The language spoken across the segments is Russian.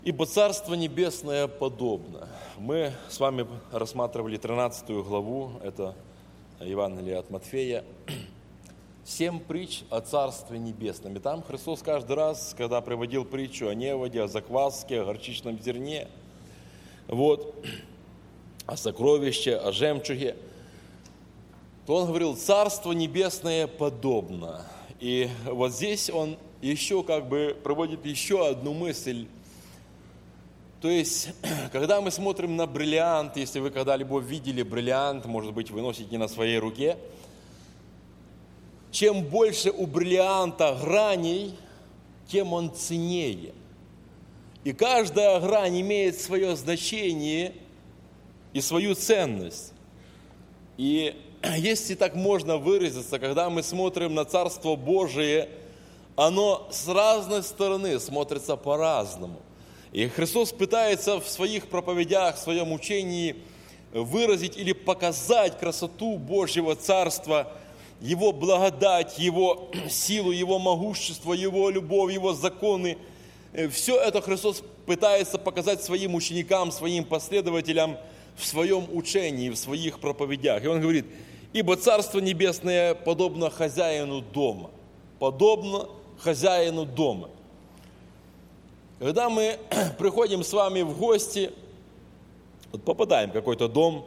Ибо Царство Небесное подобно. Мы с вами рассматривали 13 главу, это Евангелие от Матфея. 7 притч о Царстве Небесном. И там Христос каждый раз, когда приводил притчу о неводе, о закваске, о горчичном зерне, о сокровище, о жемчуге, то Он говорил: Царство Небесное подобно. И вот здесь Он еще проводит еще одну мысль. То есть, когда мы смотрим на бриллиант, если вы когда-либо видели бриллиант, может быть, вы носите не на своей руке, чем больше у бриллианта граней, тем он ценнее. И каждая грань имеет свое значение и свою ценность. И если так можно выразиться, когда мы смотрим на Царство Божие, оно с разной стороны смотрится по-разному. И Христос пытается в своих проповедях, в своем учении выразить или показать красоту Божьего Царства, Его благодать, Его силу, Его могущество, Его любовь, Его законы. Все это Христос пытается показать своим ученикам, своим последователям в своем учении, в своих проповедях. И Он говорит: ибо Царство Небесное подобно хозяину дома. Подобно хозяину дома. Когда мы приходим с вами в гости, попадаем в какой-то дом,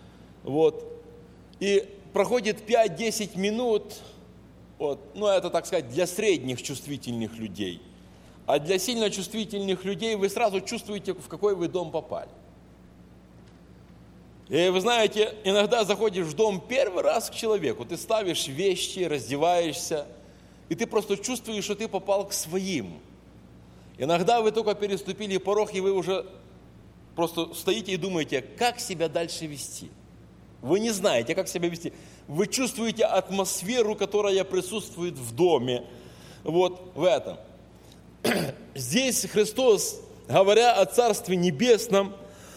и проходит 5-10 минут, это, так сказать, для средних чувствительных людей. А для сильно чувствительных людей вы сразу чувствуете, в какой вы дом попали. И вы знаете, иногда заходишь в дом первый раз к человеку, ты ставишь вещи, раздеваешься, и ты просто чувствуешь, что ты попал к своим. Иногда вы только переступили порог, и вы уже просто стоите и думаете, как себя дальше вести. Вы не знаете, как себя вести. Вы чувствуете атмосферу, которая присутствует в доме. В этом. Здесь Христос, говоря о Царстве Небесном,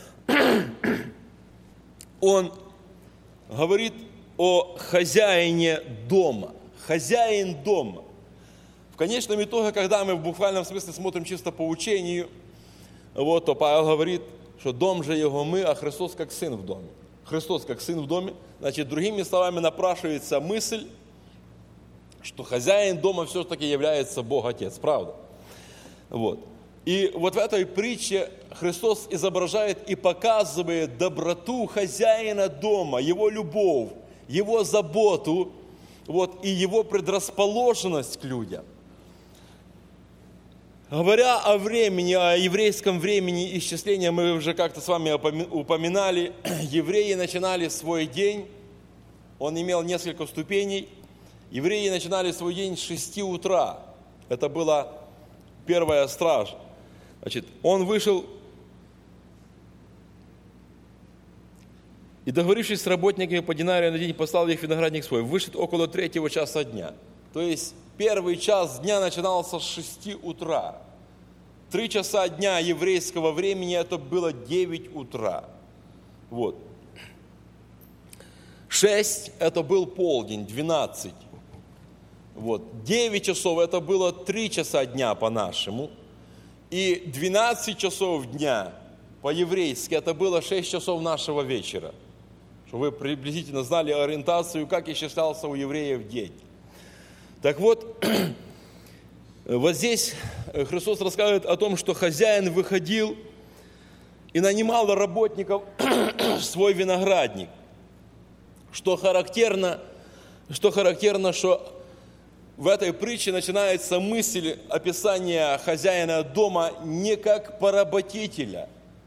Он говорит о хозяине дома. Хозяин дома. В конечном итоге, когда мы в буквальном смысле смотрим чисто по учению, то Павел говорит, что дом же его мы, а Христос как сын в доме. Христос как сын в доме. Значит, другими словами напрашивается мысль, что хозяин дома все-таки является Бог Отец. Правда? И в этой притче Христос изображает и показывает доброту хозяина дома, его любовь, его заботу, и его предрасположенность к людям. Говоря о времени, о еврейском времени исчисления, мы уже как-то с вами упоминали, евреи начинали свой день, он имел несколько ступеней, евреи начинали свой день с 6 утра, это была первая стража. Значит, он вышел и, договорившись с работниками по динарию на день, послал их в виноградник свой, вышел около 3 часа дня. То есть, первый час дня начинался с 6 утра. 3 часа дня еврейского времени, это было 9 утра. 6 это был полдень, 12. 9 часов это было 3 часа дня по-нашему. И 12 часов дня по-еврейски это было 6 часов нашего вечера. Чтобы вы приблизительно знали ориентацию, как исчислялся у евреев день. Так здесь Христос рассказывает о том, что хозяин выходил и нанимал работников в свой виноградник. Что характерно, что в этой притче начинается мысль описания хозяина дома не как поработителя.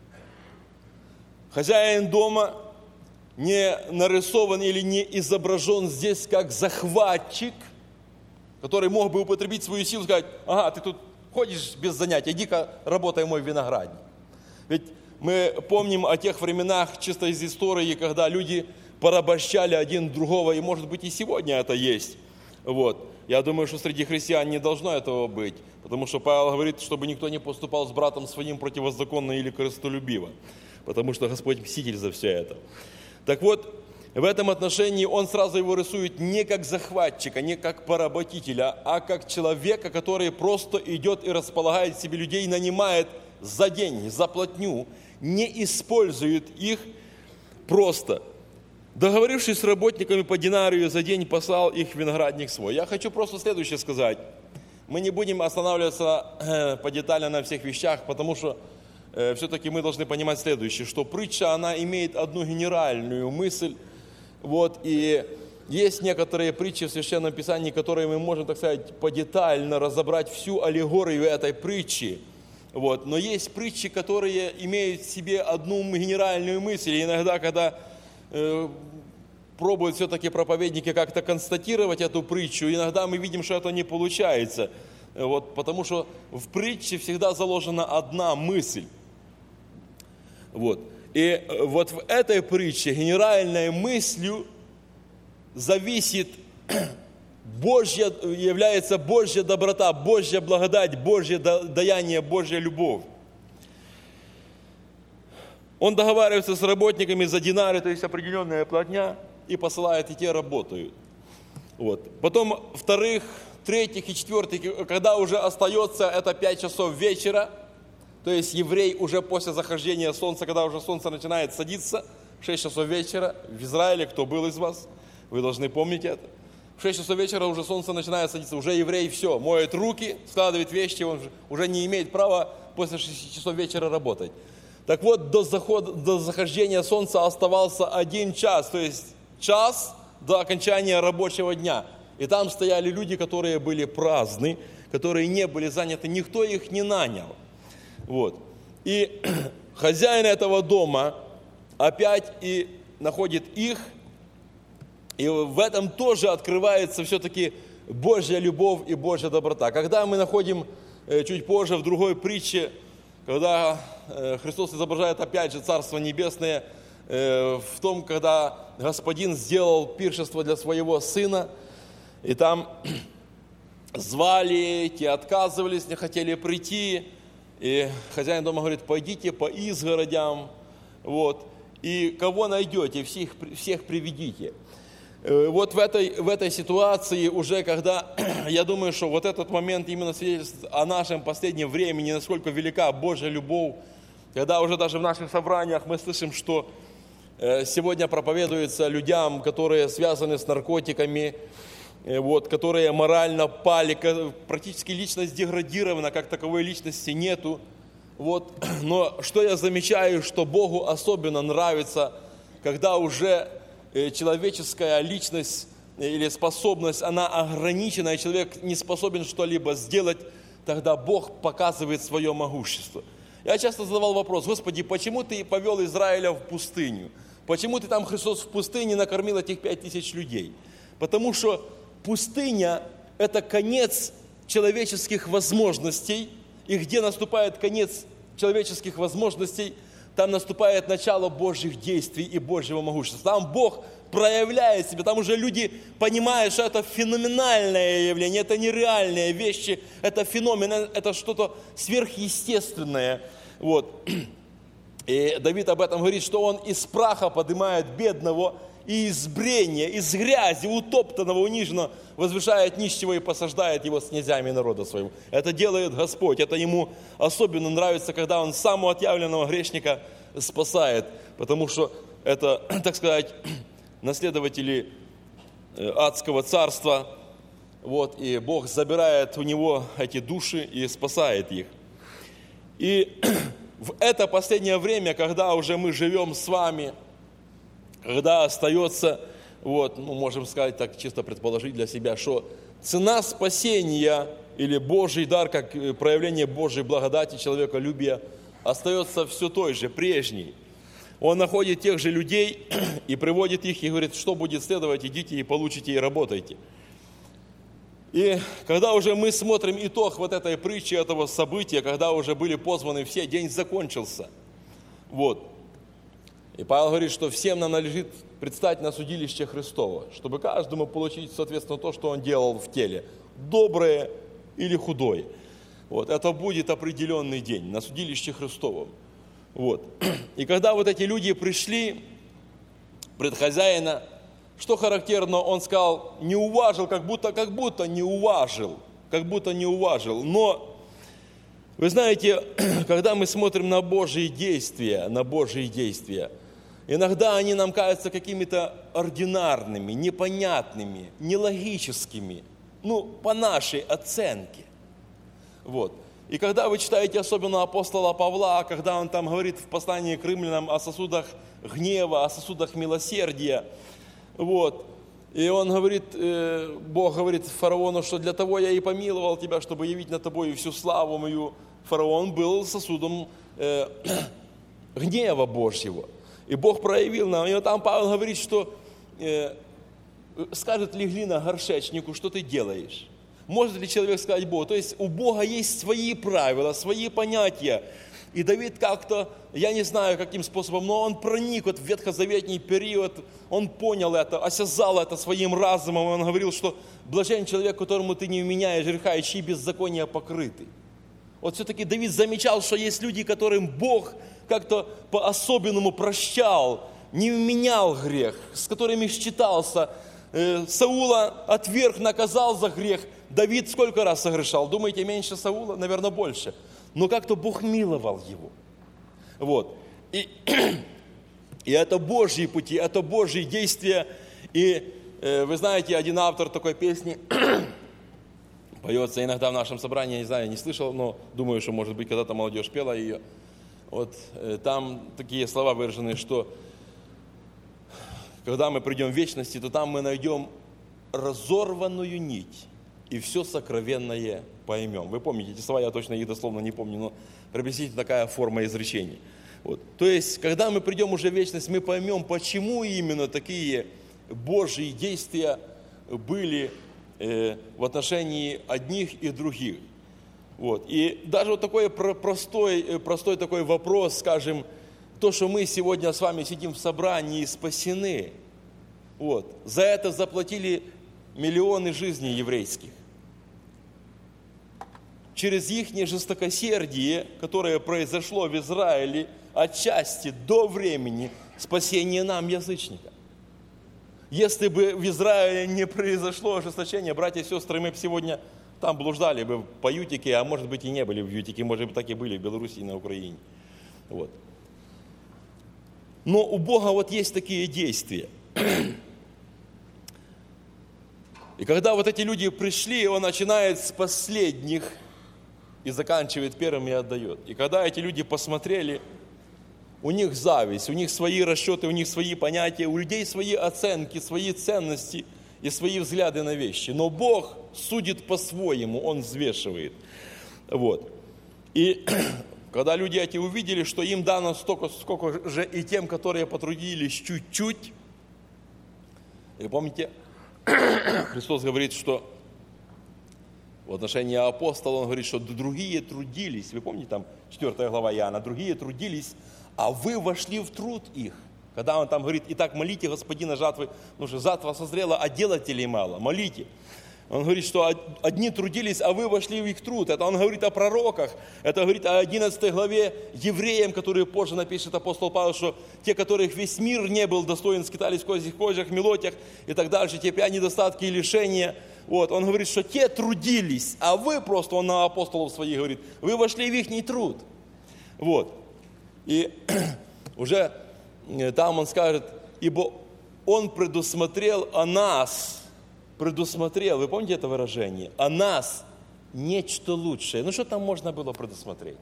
Хозяин дома не нарисован или не изображен здесь как захватчик, который мог бы употребить свою силу и сказать: ага, ты тут ходишь без занятий, иди-ка работай в мой виноградник. Ведь мы помним о тех временах, чисто из истории, когда люди порабощали один другого, и, может быть, и сегодня это есть. Я думаю, что среди христиан не должно этого быть, потому что Павел говорит, чтобы никто не поступал с братом своим противозаконно или корыстолюбиво, потому что Господь мститель за все это. Так в этом отношении он сразу его рисует не как захватчика, не как поработителя, а как человека, который просто идет и располагает себе людей, нанимает за день, за платню, не использует их просто. Договорившись с работниками по динарию за день, послал их в виноградник свой. Я хочу просто следующее сказать. Мы не будем останавливаться по деталям на всех вещах, потому что все-таки мы должны понимать следующее, что притча, она имеет одну генеральную мысль. Вот, и есть некоторые притчи в Священном Писании, которые мы можем, так сказать, подетально разобрать всю аллегорию этой притчи. Вот. Но есть притчи, которые имеют в себе одну генеральную мысль. И иногда, когда пробуют все-таки проповедники как-то констатировать эту притчу, иногда мы видим, что это не получается. Вот, потому что в притче всегда заложена одна мысль. Вот. И вот в этой притче генеральной мыслью зависит является Божья доброта, Божья благодать, Божье даяние, Божья любовь. Он договаривается с работниками за динары, то есть определенная платня, и посылает, и те работают. Вот. Потом вторых, третьих и четвертых, когда уже остается это 5 часов вечера, то есть еврей уже после захождения солнца, когда уже солнце начинает садиться, в 6 часов вечера в Израиле, кто был из вас, вы должны помнить это. В 6 часов вечера уже солнце начинает садиться, уже еврей все, моет руки, складывает вещи, он уже не имеет права после 6 часов вечера работать. Так вот, до захождения солнца оставался 1 час, то есть час до окончания рабочего дня. И там стояли люди, которые были праздны, которые не были заняты, никто их не нанял. Вот. И хозяин этого дома опять и находит их, и в этом тоже открывается все-таки Божья любовь и Божья доброта. Когда мы находим чуть позже в другой притче, когда Христос изображает опять же Царство Небесное, в том, когда Господин сделал пиршество для своего сына, и там звали, те отказывались, не хотели прийти, и хозяин дома говорит: пойдите по изгородям, вот, и кого найдете, всех приведите. Вот в этой ситуации уже, когда, я думаю, что вот этот момент именно свидетельствует о нашем последнем времени, насколько велика Божья любовь, когда уже даже в наших собраниях мы слышим, что сегодня проповедуется людям, которые связаны с наркотиками, вот, которые морально пали, практически личность деградирована, как таковой личности нету. Вот. Но что я замечаю, что Богу особенно нравится, когда уже человеческая личность или способность, она ограничена, и человек не способен что-либо сделать, тогда Бог показывает свое могущество. Я часто задавал вопрос: Господи, почему Ты повел Израиля в пустыню? Почему Ты там, Христос, в пустыне накормил этих 5000 людей? Потому что пустыня – это конец человеческих возможностей, и где наступает конец человеческих возможностей, там наступает начало Божьих действий и Божьего могущества. Там Бог проявляет себя, там уже люди понимают, что это феноменальное явление, это нереальные вещи, это феномен, это что-то сверхъестественное. Вот. И Давид об этом говорит, что он из праха поднимает бедного, и из брения, из грязи, утоптанного, униженного, возвышает нищего и посаждает его с князями народа своего. Это делает Господь. Это Ему особенно нравится, когда Он самого отъявленного грешника спасает, потому что это, так сказать, наследователи адского царства. Вот, и Бог забирает у него эти души и спасает их. И в это последнее время, когда уже мы живем с вами, когда остается, вот, можем сказать так, чисто предположить для себя, что цена спасения или Божий дар, как проявление Божьей благодати, человеколюбия, остается все той же, прежней. Он находит тех же людей и приводит их, и говорит: что будет следовать, идите и получите, и работайте. И когда уже мы смотрим итог вот этой притчи, этого события, когда уже были позваны все, день закончился. Вот. И Павел говорит, что всем нам надлежит предстать на судилище Христово, чтобы каждому получить, соответственно, то, что он делал в теле, доброе или худое. Вот. Это будет определенный день на судилище Христовом. Вот. И когда вот эти люди пришли пред хозяина, что характерно, он сказал: не уважил, как будто не уважил. Но Вы знаете, когда мы смотрим на Божьи действия, иногда они нам кажутся какими-то ординарными, непонятными, нелогическими, по нашей оценке. Вот. И когда вы читаете особенно апостола Павла, когда он там говорит в послании к римлянам о сосудах гнева, о сосудах милосердия, вот, и он говорит, Бог говорит фараону, что для того я и помиловал тебя, чтобы явить над тобой всю славу мою. Фараон был сосудом гнева Божьего. И Бог проявил нам. И вот там Павел говорит, что скажет ли глина горшечнику, что ты делаешь? Может ли человек сказать Богу? То есть у Бога есть свои правила, свои понятия. И Давид как-то, я не знаю каким способом, но он проник в ветхозаветний период, он понял это, осязал это своим разумом. Он говорил, что блажен человек, которому ты не вменяешь греха, и чьи беззакония покрыты. Вот все-таки Давид замечал, что есть люди, которым Бог как-то по-особенному прощал, не вменял грех, с которыми считался. Саула отверг, наказал за грех. Давид сколько раз согрешал? Думаете, меньше Саула? Наверное, больше. Но как-то Бог миловал его. Вот. И это Божьи пути, это Божьи действия. И вы знаете, один автор такой песни поется иногда в нашем собрании, не знаю, не слышал, но думаю, что, может быть, когда-то молодежь пела ее. Вот там такие слова выражены, что когда мы придем в вечности, то там мы найдем разорванную нить и все сокровенное поймем. Вы помните эти слова, я точно их дословно не помню, но приблизительно такая форма изречений. Вот. То есть, когда мы придем уже в вечность, мы поймем, почему именно такие Божьи действия были в отношении одних и других. Вот. И даже вот такой простой такой вопрос, скажем, то, что мы сегодня с вами сидим в собрании и спасены, вот, за это заплатили миллионы жизней еврейских. Через их жестокосердие, которое произошло в Израиле, отчасти до времени спасения нам, язычникам. Если бы в Израиле не произошло ожесточение, братья и сестры, мы бы сегодня там блуждали бы по Ютике, а может быть и не были в Ютике, может быть так и были в Беларуси и на Украине. Вот. Но у Бога вот есть такие действия. И когда вот эти люди пришли, Он начинает с последних и заканчивает первым и отдает. И когда эти люди посмотрели, у них зависть, у них свои расчеты, у них свои понятия, у людей свои оценки, свои ценности и свои взгляды на вещи. Но Бог судит по-своему, Он взвешивает. Вот. И когда люди эти увидели, что им дано столько, сколько же и тем, которые потрудились чуть-чуть, и помните, Христос говорит, что в отношении апостола, Он говорит, что другие трудились, вы помните, там 4 глава Иоанна, другие трудились, а вы вошли в труд их. Когда Он там говорит, итак, молите Господина жатвы, потому что жатва созрела, а делателей мало, молите. Он говорит, что одни трудились, а вы вошли в их труд. Это Он говорит о пророках, это говорит о 11 главе евреям, которые позже напишет апостол Павел, что те, которых весь мир не был достоин, скитались в козьих кожах, мелотях и так дальше, те 5 недостатки и лишения. Вот. Он говорит, что те трудились, а вы просто, он на апостолов своих говорит, вы вошли в их труд. Вот. И уже там он скажет, ибо Он предусмотрел о нас, предусмотрел, вы помните это выражение, о нас нечто лучшее. Ну что там можно было предусмотреть?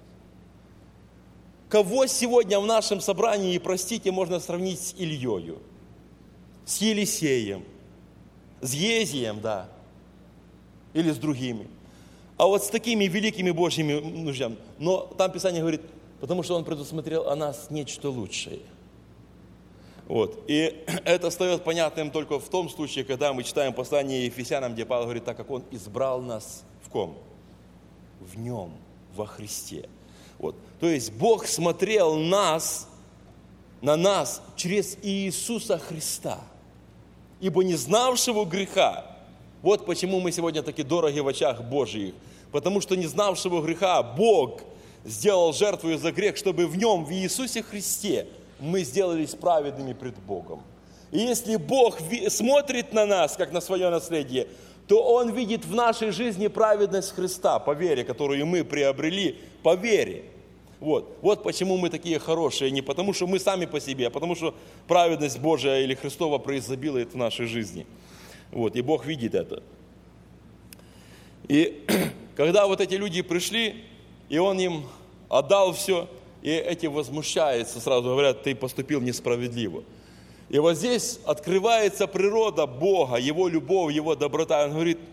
Кого сегодня в нашем собрании, простите, можно сравнить с Ильёю, с Елисеем, с Езием, да, или с другими. А вот с такими великими Божьими нуждами. Но там Писание говорит, потому что Он предусмотрел о нас нечто лучшее. Вот. И это стает понятным только в том случае, когда мы читаем послание Ефесянам, где Павел говорит, так как Он избрал нас в ком? В Нем, во Христе. Вот. То есть Бог смотрел на нас через Иисуса Христа. Ибо не знавшего греха, вот почему мы сегодня таки дороги в очах Божьих, потому что не знавшего греха Бог сделал жертву за грех, чтобы в Нем, в Иисусе Христе, мы сделались праведными пред Богом. И если Бог смотрит на нас, как на свое наследие, то то Он видит в нашей жизни праведность Христа по вере, которую мы приобрели по вере. Вот почему мы такие хорошие, не потому что мы сами по себе, а потому что праведность Божия или Христова преизобилует в нашей жизни. И Бог видит это. И когда вот эти люди пришли, и Он им отдал все, и эти возмущаются, сразу говорят, ты поступил несправедливо. И вот здесь открывается природа Бога, Его любовь, Его доброта. Он говорит,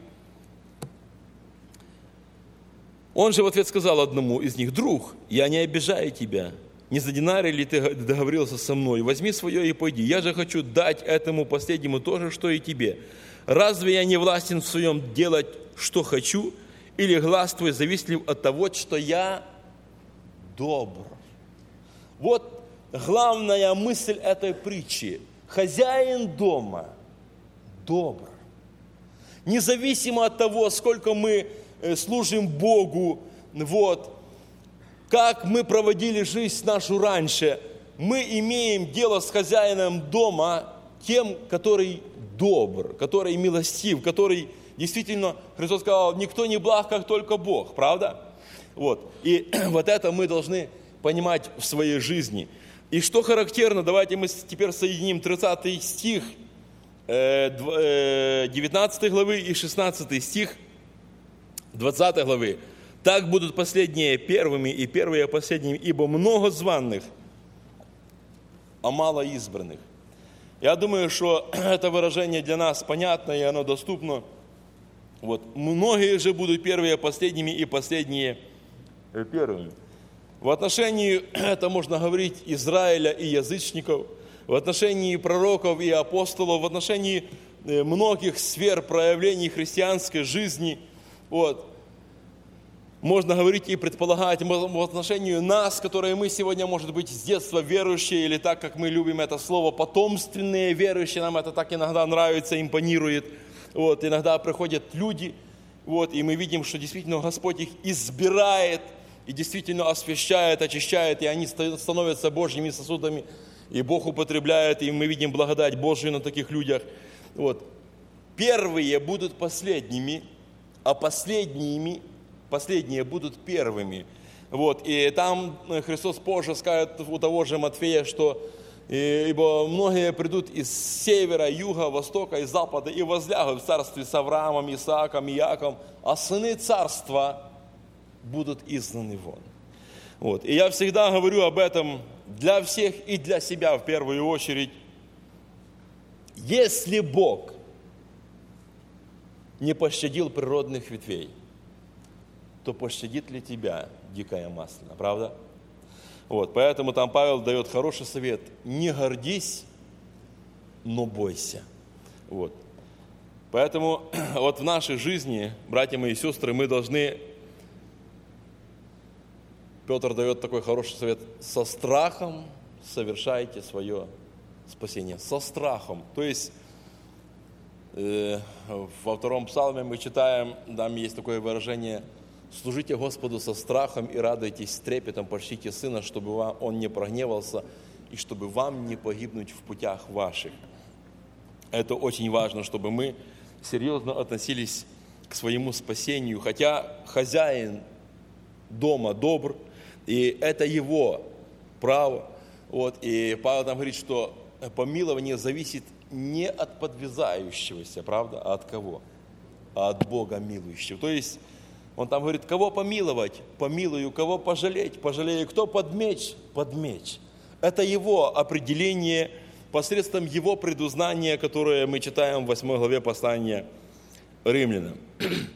Он же в ответ сказал одному из них: друг, я не обижаю тебя, не за динары ли ты договорился со мной? Возьми свое и пойди. Я же хочу дать этому последнему то же, что и тебе. Разве я не властен в своем делать, что хочу? Или глаз твой завистлив от того, что я добр? Вот главная мысль этой притчи. Хозяин дома добр. Независимо от того, сколько мы служим Богу, как мы проводили жизнь нашу раньше, мы имеем дело с хозяином дома, тем, который добр, который милостив, который действительно, Христос сказал, никто не благ, как только Бог, правда? И вот это мы должны понимать в своей жизни. И что характерно, давайте мы теперь соединим 30 стих 19 главы и 16 стих 20 главы. Так будут последние первыми и первые последними, ибо много званых, а мало избранных. Я думаю, что это выражение для нас понятно, и оно доступно. Многие же будут первые последними, и последние первыми. В отношении, это можно говорить, Израиля и язычников, в отношении пророков и апостолов, в отношении многих сфер проявлений христианской жизни. Можно говорить и предполагать в отношении нас, которые мы сегодня, может быть, с детства верующие, или так, как мы любим это слово, потомственные верующие, нам это так иногда нравится, импонирует. Иногда приходят люди, и мы видим, что действительно Господь их избирает, и действительно освящает, очищает, и они становятся Божьими сосудами, и Бог употребляет, и мы видим благодать Божию на таких людях. Первые будут последними, а последние будут первыми. И там Христос позже скажет у того же Матфея, что ибо многие придут из севера, юга, востока и запада и возлягут в царстве с Авраамом, Исааком, Иаковом, а сыны царства будут изгнаны вон. И я всегда говорю об этом для всех и для себя в первую очередь. Если Бог не пощадил природных ветвей, то пощадит ли тебя дикая маслина, правда? Поэтому там Павел дает хороший совет. Не гордись, но бойся. Поэтому в нашей жизни, братья мои и сестры, мы должны... Петр дает такой хороший совет. Со страхом совершайте свое спасение. Со страхом. То есть во втором псалме мы читаем, там есть такое выражение: служите Господу со страхом и радуйтесь с трепетом, почтите Сына, чтобы Он не прогневался и чтобы вам не погибнуть в путях ваших. Это очень важно, чтобы мы серьезно относились к своему спасению, хотя хозяин дома добр, и это его право. И Павел там говорит, что помилование зависит не от подвязающегося, правда, а от кого? А от Бога милующего. То есть он там говорит, кого помиловать? Помилую. Кого пожалеть? Пожалею. Кто под меч? Под меч. Это его определение посредством его предузнания, которое мы читаем в 8 главе послания Римлянам.